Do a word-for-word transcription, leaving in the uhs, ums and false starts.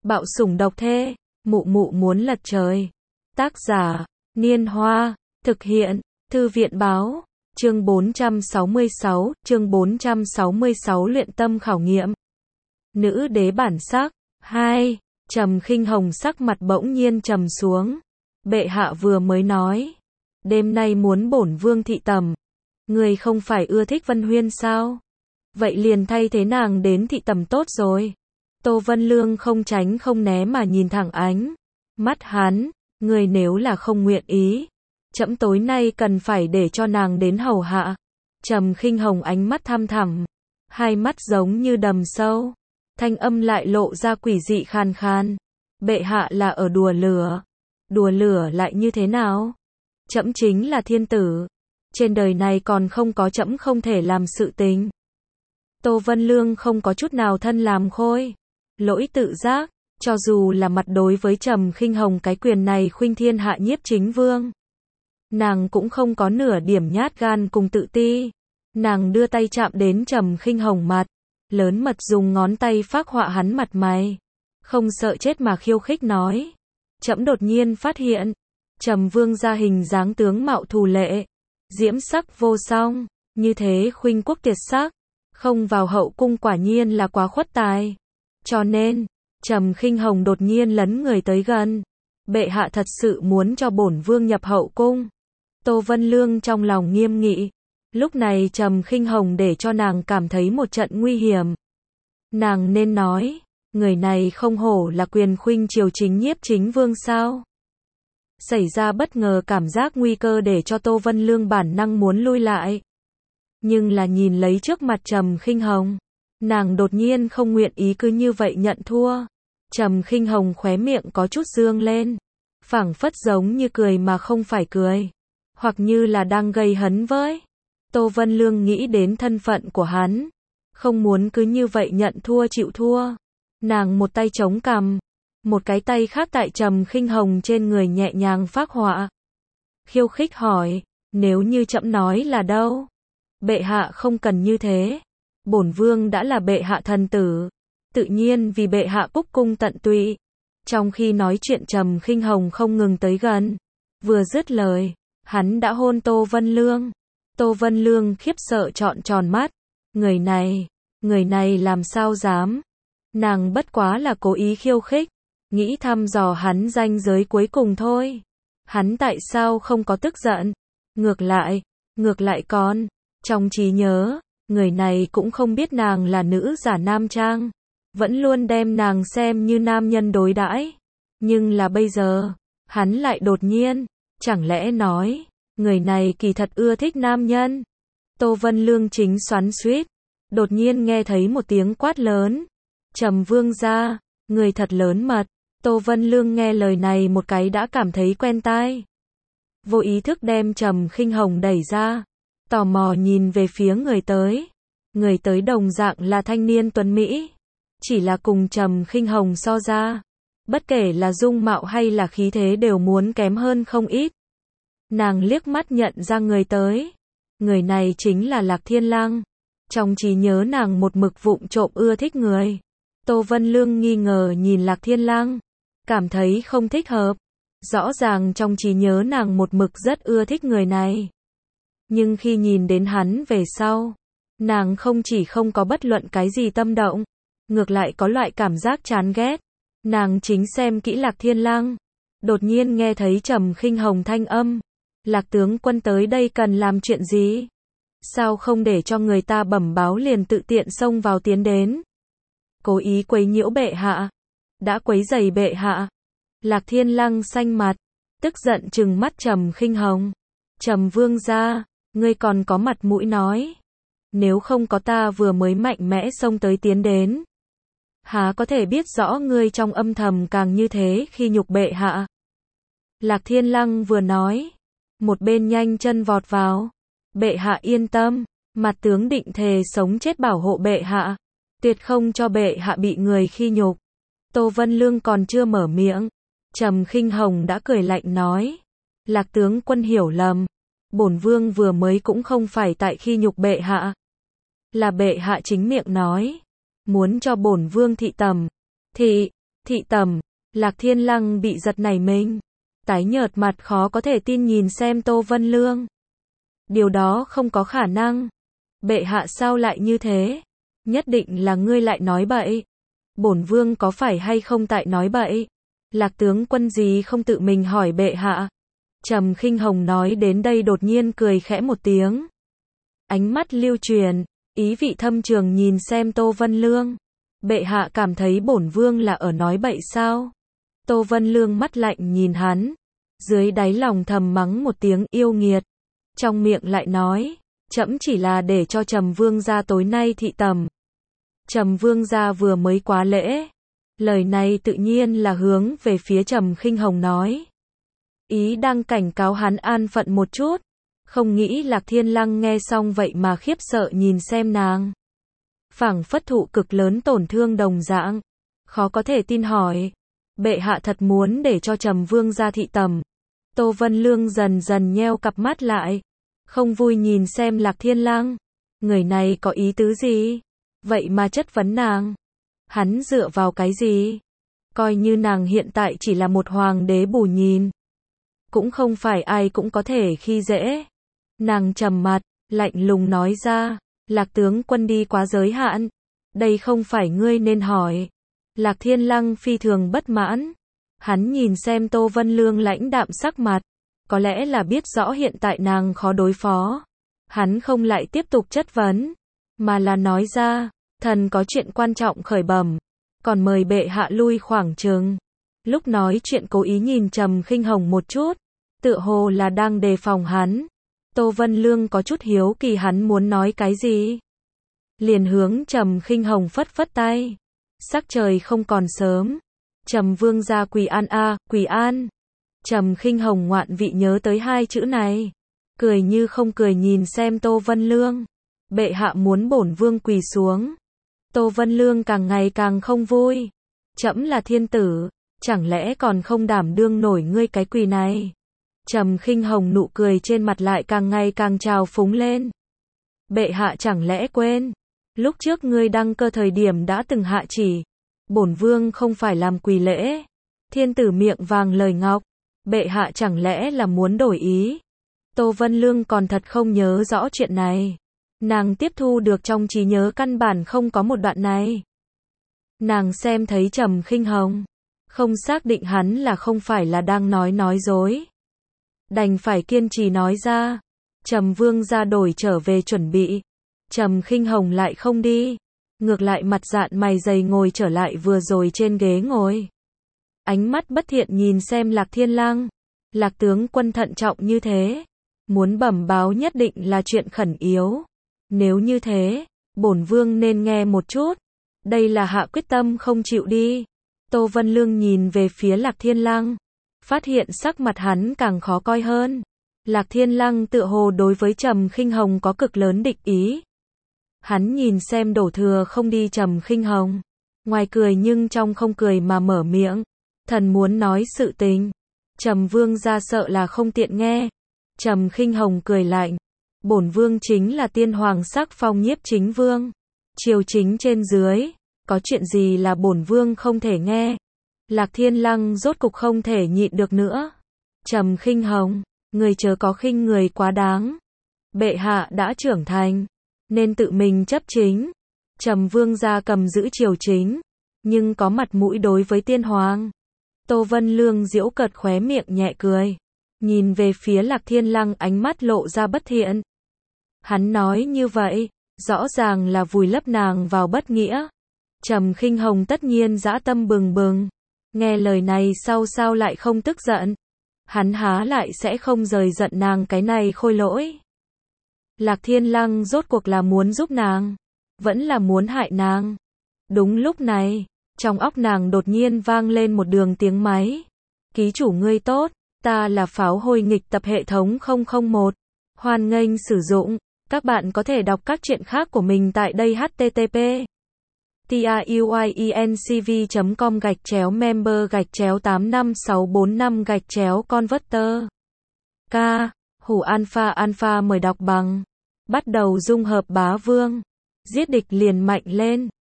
Bạo sủng độc thê, mụ mụ muốn lật trời. Tác giả, Niên Hoa, thực hiện, Thư viện Báo, chương bốn trăm sáu mươi sáu, chương bốn trăm sáu mươi sáu luyện tâm khảo nghiệm. Nữ đế bản sắc, hai, Trầm Khinh Hồng sắc mặt bỗng nhiên trầm xuống. Bệ hạ vừa mới nói, đêm nay muốn bổn vương thị tầm. Người không phải ưa thích Vân Huyên sao? Vậy liền thay thế nàng đến thị tầm tốt rồi. Tô Vân Lương không tránh không né mà nhìn thẳng ánh mắt hắn, người nếu là không nguyện ý, trẫm tối nay cần phải để cho nàng đến hầu hạ. Trầm Khinh Hồng ánh mắt thăm thẳm, hai mắt giống như đầm sâu, thanh âm lại lộ ra quỷ dị khan khan. Bệ hạ là ở đùa lửa. Đùa lửa lại như thế nào? Trẫm chính là thiên tử, trên đời này còn không có trẫm không thể làm sự tình. Tô Vân Lương không có chút nào thân làm khôi lỗi tự giác, cho dù là mặt đối với Trầm Khinh Hồng cái quyền này khuynh thiên hạ nhiếp chính vương, nàng cũng không có nửa điểm nhát gan cùng tự ti. Nàng đưa tay chạm đến Trầm Khinh Hồng mặt, lớn mật dùng ngón tay phác họa hắn mặt mày, không sợ chết mà khiêu khích nói: trẫm đột nhiên phát hiện, Trầm vương gia hình dáng tướng mạo thù lệ, diễm sắc vô song, như thế khuynh quốc tuyệt sắc, không vào hậu cung quả nhiên là quá khuất tài. Cho nên, Trầm Khinh Hồng đột nhiên lấn người tới gần. Bệ hạ thật sự muốn cho bổn vương nhập hậu cung. Tô Vân Lương trong lòng nghiêm nghị. Lúc này Trầm Khinh Hồng để cho nàng cảm thấy một trận nguy hiểm. Nàng nên nói, người này không hổ là quyền khuynh triều chính nhiếp chính vương sao? Xảy ra bất ngờ cảm giác nguy cơ để cho Tô Vân Lương bản năng muốn lui lại. Nhưng là nhìn lấy trước mặt Trầm Khinh Hồng, nàng đột nhiên không nguyện ý cứ như vậy nhận thua. Trầm Khinh Hồng khóe miệng có chút dương lên, phảng phất giống như cười mà không phải cười, hoặc như là đang gây hấn với. Tô Vân Lương nghĩ đến thân phận của hắn, không muốn cứ như vậy nhận thua chịu thua. Nàng một tay chống cằm, một cái tay khác tại Trầm Khinh Hồng trên người nhẹ nhàng phác họa. Khiêu khích hỏi, nếu như trẫm nói là đâu? Bệ hạ không cần như thế. Bổn vương đã là bệ hạ thần tử, tự nhiên vì bệ hạ cúc cung tận tụy. Trong khi nói chuyện Trầm Khinh Hồng không ngừng tới gần, vừa dứt lời, hắn đã hôn Tô Vân Lương. Tô Vân Lương khiếp sợ trọn tròn mắt, người này, người này làm sao dám? Nàng bất quá là cố ý khiêu khích, nghĩ thăm dò hắn ranh giới cuối cùng thôi. Hắn tại sao không có tức giận? Ngược lại, ngược lại còn, trong trí nhớ, người này cũng không biết nàng là nữ giả nam trang, vẫn luôn đem nàng xem như nam nhân đối đãi. Nhưng là bây giờ, hắn lại đột nhiên, chẳng lẽ nói, người này kỳ thật ưa thích nam nhân? Tô Vân Lương chính xoắn xuýt, đột nhiên nghe thấy một tiếng quát lớn. Trầm vương gia, người thật lớn mật. Tô Vân Lương nghe lời này một cái đã cảm thấy quen tai. Vô ý thức đem Trầm Khinh Hồng đẩy ra, tò mò nhìn về phía người tới. Người tới đồng dạng là thanh niên tuấn Mỹ, chỉ là cùng Trầm Khinh Hồng so ra, bất kể là dung mạo hay là khí thế đều muốn kém hơn không ít. Nàng liếc mắt nhận ra người tới. Người này chính là Lạc Thiên Lăng. Trong trí nhớ nàng một mực vụng trộm ưa thích người. Tô Vân Lương nghi ngờ nhìn Lạc Thiên Lăng, cảm thấy không thích hợp. Rõ ràng trong trí nhớ nàng một mực rất ưa thích người này. Nhưng khi nhìn đến hắn về sau, nàng không chỉ không có bất luận cái gì tâm động, ngược lại có loại cảm giác chán ghét. Nàng chính xem kỹ Lạc Thiên Lăng, đột nhiên nghe thấy Trầm Khinh Hồng thanh âm. Lạc tướng quân tới đây cần làm chuyện gì? Sao không để cho người ta bẩm báo liền tự tiện xông vào tiến đến? Cố ý quấy nhiễu bệ hạ, đã quấy rầy bệ hạ. Lạc Thiên Lăng xanh mặt, tức giận trừng mắt Trầm Khinh Hồng. Trầm vương gia, ngươi còn có mặt mũi nói, nếu không có ta vừa mới mạnh mẽ xông tới tiến đến, há có thể biết rõ ngươi trong âm thầm càng như thế khi nhục bệ hạ. Lạc Thiên Lăng vừa nói, một bên nhanh chân vọt vào. Bệ hạ yên tâm, mặt tướng định thề sống chết bảo hộ bệ hạ, tuyệt không cho bệ hạ bị người khi nhục. Tô Vân Lương còn chưa mở miệng, Trầm Khinh Hồng đã cười lạnh nói, Lạc tướng quân hiểu lầm, bổn vương vừa mới cũng không phải tại khi nhục bệ hạ, là bệ hạ chính miệng nói, muốn cho bổn vương thị tầm. Thị, Thị tẩm, Lạc Thiên Lăng bị giật nảy mình. Tái nhợt mặt khó có thể tin nhìn xem Tô Vân Lương. Điều đó không có khả năng. Bệ hạ sao lại như thế? Nhất định là ngươi lại nói bậy. Bổn vương có phải hay không tại nói bậy? Lạc tướng quân gì không tự mình hỏi bệ hạ? Trầm Khinh Hồng nói đến đây đột nhiên cười khẽ một tiếng. Ánh mắt lưu truyền, ý vị thâm trường nhìn xem Tô Vân Lương. Bệ hạ cảm thấy bổn vương là ở nói bậy sao? Tô Vân Lương mắt lạnh nhìn hắn. Dưới đáy lòng thầm mắng một tiếng yêu nghiệt. Trong miệng lại nói, trẫm chỉ là để cho Trầm vương gia tối nay thị tẩm. Trầm vương gia vừa mới quá lễ. Lời này tự nhiên là hướng về phía Trầm Khinh Hồng nói. Ý đang cảnh cáo hắn an phận một chút. Không nghĩ Lạc Thiên Lăng nghe xong vậy mà khiếp sợ nhìn xem nàng. Phảng phất thụ cực lớn tổn thương đồng dạng. Khó có thể tin hỏi. Bệ hạ thật muốn để cho Trầm vương gia thị tẩm. Tô Vân Lương dần dần nheo cặp mắt lại. Không vui nhìn xem Lạc Thiên Lăng. Người này có ý tứ gì? Vậy mà chất vấn nàng. Hắn dựa vào cái gì? Coi như nàng hiện tại chỉ là một hoàng đế bù nhìn. Cũng không phải ai cũng có thể khi dễ. Nàng trầm mặt, lạnh lùng nói ra. Lạc tướng quân đi quá giới hạn. Đây không phải ngươi nên hỏi. Lạc Thiên Lăng phi thường bất mãn. Hắn nhìn xem Tô Vân Lương lãnh đạm sắc mặt. Có lẽ là biết rõ hiện tại nàng khó đối phó. Hắn không lại tiếp tục chất vấn. Mà là nói ra. Thần có chuyện quan trọng khởi bẩm. Còn mời bệ hạ lui khoảng chừng. Lúc nói chuyện cố ý nhìn Trầm Khinh Hồng một chút. Tựa hồ là đang đề phòng hắn. Tô Vân Lương có chút hiếu kỳ hắn muốn nói cái gì. Liền hướng Trầm Khinh Hồng phất phất tay. Sắc trời không còn sớm. Trầm vương gia quỳ an a, à, quỳ an. Trầm Khinh Hồng ngoạn vị nhớ tới hai chữ này. Cười như không cười nhìn xem Tô Vân Lương. Bệ hạ muốn bổn vương quỳ xuống. Tô Vân Lương càng ngày càng không vui. Trẫm là thiên tử, chẳng lẽ còn không đảm đương nổi ngươi cái quỳ này. Trầm Khinh Hồng nụ cười trên mặt lại càng ngày càng trào phúng lên. Bệ hạ chẳng lẽ quên. Lúc trước ngươi đăng cơ thời điểm đã từng hạ chỉ. Bổn vương không phải làm quỳ lễ. Thiên tử miệng vàng lời ngọc. Bệ hạ chẳng lẽ là muốn đổi ý. Tô Vân Lương còn thật không nhớ rõ chuyện này. Nàng tiếp thu được trong trí nhớ căn bản không có một đoạn này. Nàng xem thấy Trầm Khinh Hồng. Không xác định hắn là không phải là đang nói nói dối. Đành phải kiên trì nói ra. Trầm vương gia đổi trở về chuẩn bị. Trầm Khinh Hồng lại không đi. Ngược lại mặt dạn mày dày ngồi trở lại vừa rồi trên ghế ngồi. Ánh mắt bất thiện nhìn xem Lạc Thiên Lăng. Lạc tướng quân thận trọng như thế. Muốn bẩm báo nhất định là chuyện khẩn yếu. Nếu như thế, bổn vương nên nghe một chút. Đây là hạ quyết tâm không chịu đi. Tô Vân Lương nhìn về phía Lạc Thiên Lăng. Phát hiện sắc mặt hắn càng khó coi hơn. Lạc Thiên Lăng tựa hồ đối với Trầm Khinh Hồng có cực lớn địch ý. Hắn nhìn xem đổ thừa không đi Trầm Khinh Hồng. Ngoài cười nhưng trong không cười mà mở miệng. Thần muốn nói sự tình. Trầm vương gia sợ là không tiện nghe. Trầm Khinh Hồng cười lạnh. Bổn vương chính là tiên hoàng sắc phong nhiếp chính vương. Triều chính trên dưới. Có chuyện gì là bổn vương không thể nghe. Lạc Thiên Lăng rốt cục không thể nhịn được nữa. Trầm Khinh Hồng, người chớ có khinh người quá đáng. Bệ hạ đã trưởng thành, nên tự mình chấp chính. Trầm vương gia cầm giữ triều chính, nhưng có mặt mũi đối với tiên hoàng. Tô Vân Lương giễu cợt khóe miệng nhẹ cười, nhìn về phía Lạc Thiên Lăng ánh mắt lộ ra bất thiện. Hắn nói như vậy, rõ ràng là vùi lấp nàng vào bất nghĩa. Trầm Khinh Hồng tất nhiên dã tâm bừng bừng. Nghe lời này sau sao lại không tức giận. Hắn há lại sẽ không rời giận nàng cái này khôi lỗi. Lạc Thiên Lăng rốt cuộc là muốn giúp nàng, vẫn là muốn hại nàng. Đúng lúc này, trong óc nàng đột nhiên vang lên một đường tiếng máy. Ký chủ ngươi tốt, ta là pháo hôi nghịch tập hệ thống không không một. Hoan nghênh sử dụng. Các bạn có thể đọc các chuyện khác của mình tại đây h t t p truyencv chấm com gạch chéo member gạch chéo tám năm sáu bốn năm gạch chéo converter. K. Hủ alpha alpha mời đọc bằng. Bắt đầu dung hợp bá vương. Giết địch liền mạnh lên.